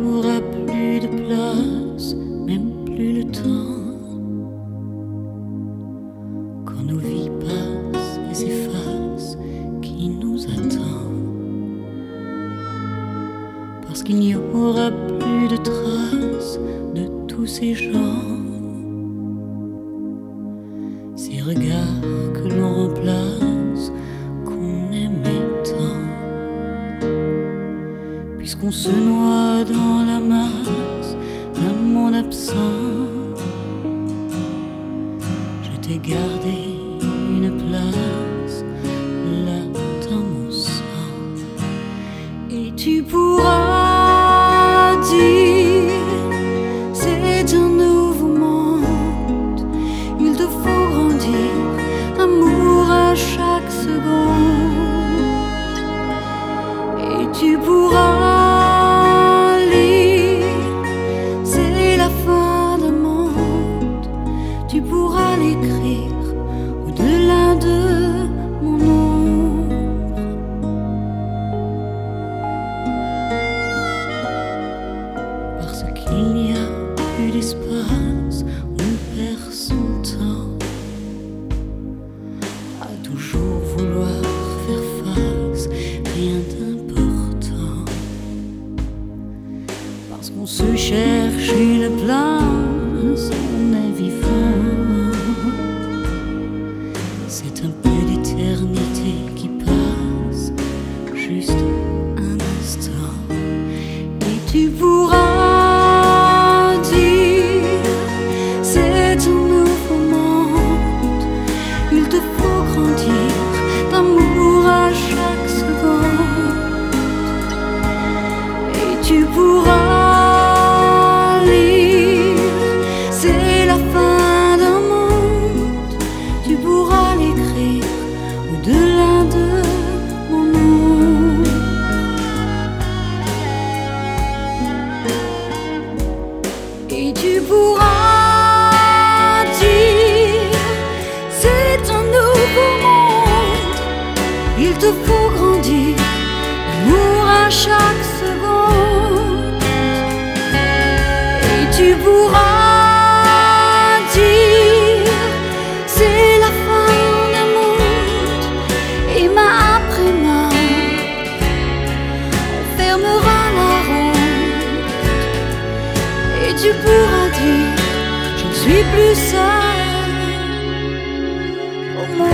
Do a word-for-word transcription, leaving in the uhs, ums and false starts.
aura plus de place, même plus le temps. Quand nos vies passent et s'effacent, qui nous attend? Parce qu'il n'y aura plus de traces de tous ces gens, ces regards que l'on remplace, qu'on aimait tant. Puisqu'on se noie dans la masse d'un monde absent, je t'ai gardé une place là dans mon sang. Et tu pourras dire, c'est un nouveau monde, il te faut grandir, amour à chaque seconde. Et tu pourras lire, c'est la fin d'un monde, tu pourras l'écrire au-delà de mon ombre. Parce qu'il n'y a plus d'espace, on perd son temps à toujours vouloir faire face, rien d'important. Parce qu'on se cherche une place, on est vivant. C'est un peu d'éternité qui passe, juste un instant. Et tu pourras dire, c'est un nouveau monde, il te faut grandir, d'amour à chaque seconde. Et tu pourras lire, c'est la fin d'un monde, tu pourras l'écrire au-delà de mon ombre. Et tu pourras dire, c'est un nouveau monde, il te faut grandir, amour à chaque seconde. Et tu pourras dire, c'est la fin d'un monde, et main après main, on fermera la ronde. Et tu pourras dire, je ne suis plus seule au monde.